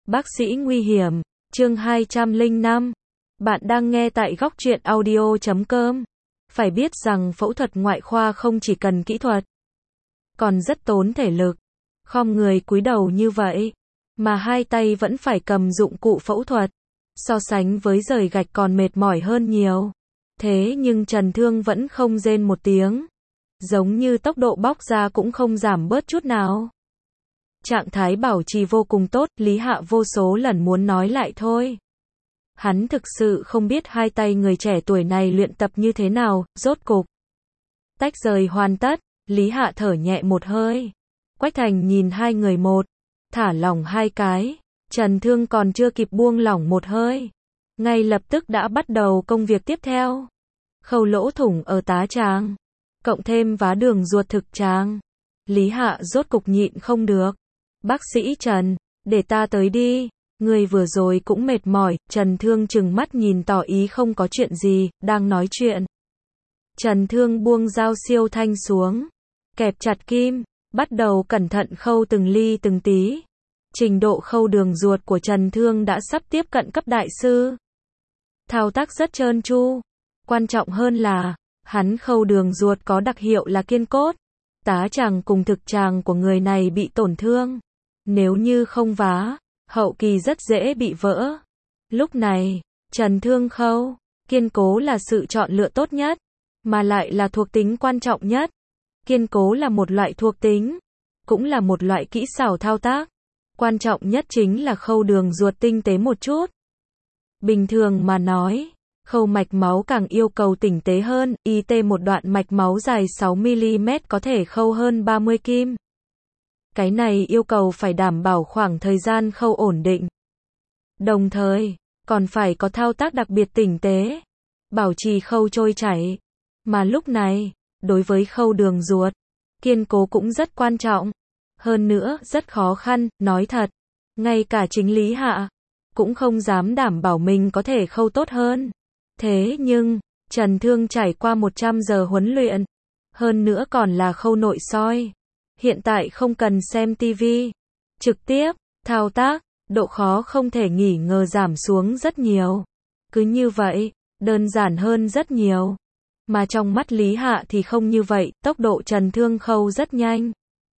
Bác sĩ nguy hiểm, chương 205. Bạn đang nghe tại góc truyện audio.com. Phải biết rằng phẫu thuật ngoại khoa không chỉ cần kỹ thuật, còn rất tốn thể lực. Khom người cúi đầu như vậy, mà hai tay vẫn phải cầm dụng cụ phẫu thuật. So sánh với rời gạch còn mệt mỏi hơn nhiều. Thế nhưng Trần Thương vẫn không rên một tiếng. Giống như tốc độ bóc ra cũng không giảm bớt chút nào. Trạng thái bảo trì vô cùng tốt, Lý Hạ vô số lần muốn nói lại thôi. Hắn thực sự không biết hai tay người trẻ tuổi này luyện tập như thế nào, rốt cục. Tách rời hoàn tất, Lý Hạ thở nhẹ một hơi. Quách Thành nhìn hai người một, thả lỏng hai cái. Trần Thương còn chưa kịp buông lỏng một hơi, ngay lập tức đã bắt đầu công việc tiếp theo. Khâu lỗ thủng ở tá tràng, cộng thêm vá đường ruột thực tràng. Lý Hạ rốt cục nhịn không được. Bác sĩ Trần, để ta tới đi, người vừa rồi cũng mệt mỏi. Trần Thương trừng mắt nhìn tỏ ý không có chuyện gì, đang nói chuyện. Trần Thương buông dao siêu thanh xuống, kẹp chặt kim, bắt đầu cẩn thận khâu từng ly từng tí. Trình độ khâu đường ruột của Trần Thương đã sắp tiếp cận cấp đại sư. Thao tác rất trơn tru. Quan trọng hơn là, hắn khâu đường ruột có đặc hiệu là kiên cốt. Tá tràng cùng thực tràng của người này bị tổn thương. Nếu như không vá, hậu kỳ rất dễ bị vỡ. Lúc này, Trần Thương khâu, kiên cố là sự chọn lựa tốt nhất, mà lại là thuộc tính quan trọng nhất. Kiên cố là một loại thuộc tính, cũng là một loại kỹ xảo thao tác. Quan trọng nhất chính là khâu đường ruột tinh tế một chút. Bình thường mà nói, khâu mạch máu càng yêu cầu tinh tế hơn, một đoạn mạch máu dài 6mm có thể khâu hơn 30 kim. Cái này yêu cầu phải đảm bảo khoảng thời gian khâu ổn định. Đồng thời, còn phải có thao tác đặc biệt tinh tế, bảo trì khâu trôi chảy. Mà lúc này, đối với khâu đường ruột, kiên cố cũng rất quan trọng. Hơn nữa, rất khó khăn, nói thật. Ngay cả chính Lý Hạ cũng không dám đảm bảo mình có thể khâu tốt hơn. Thế nhưng, Trần Thương trải qua 100 giờ huấn luyện, hơn nữa còn là khâu nội soi. Hiện tại không cần xem tivi, trực tiếp, thao tác, độ khó không thể nghi ngờ giảm xuống rất nhiều. Cứ như vậy, đơn giản hơn rất nhiều. Mà trong mắt Lý Hạ thì không như vậy, tốc độ Trần Thương khâu rất nhanh.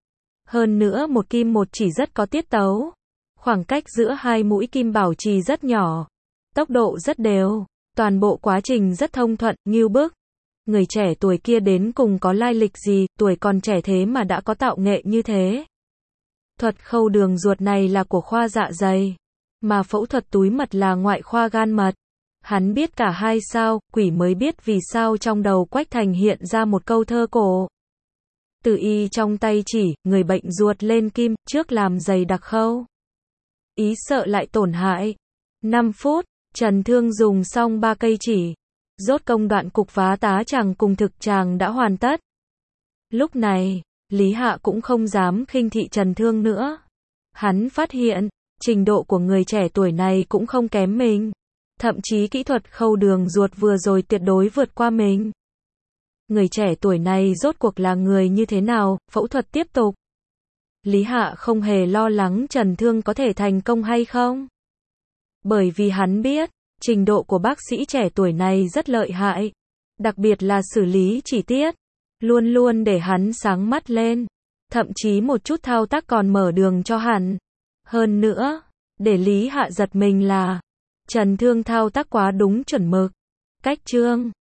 Hơn nữa một kim một chỉ rất có tiết tấu. Khoảng cách giữa hai mũi kim bảo trì rất nhỏ. Tốc độ rất đều. Toàn bộ quá trình rất thông thuận, ngưu bức. Người trẻ tuổi kia đến cùng có lai lịch gì, tuổi còn trẻ thế mà đã có tạo nghệ như thế. Thuật khâu đường ruột này là của khoa dạ dày, mà phẫu thuật túi mật là ngoại khoa gan mật. Hắn biết cả hai sao, quỷ mới biết vì sao trong đầu Quách Thành hiện ra một câu thơ cổ. Từ y trong tay chỉ, người bệnh ruột lên kim, trước làm dày đặc khâu. Ý sợ lại tổn hại. 5 phút, Trần Thương dùng xong 3 cây chỉ. Rốt công đoạn cục vá tá tràng cùng thực tràng đã hoàn tất. Lúc này, Lý Hạ cũng không dám khinh thị Trần Thương nữa. Hắn phát hiện, trình độ của người trẻ tuổi này cũng không kém mình. Thậm chí kỹ thuật khâu đường ruột vừa rồi tuyệt đối vượt qua mình. Người trẻ tuổi này rốt cuộc là người như thế nào, phẫu thuật tiếp tục. Lý Hạ không hề lo lắng Trần Thương có thể thành công hay không. Bởi vì hắn biết, trình độ của bác sĩ trẻ tuổi này rất lợi hại. Đặc biệt là xử lý chi tiết. Luôn luôn để hắn sáng mắt lên. Thậm chí một chút thao tác còn mở đường cho hắn. Hơn nữa, để Lý Hạ giật mình là Trần Thương thao tác quá đúng chuẩn mực. Cách chương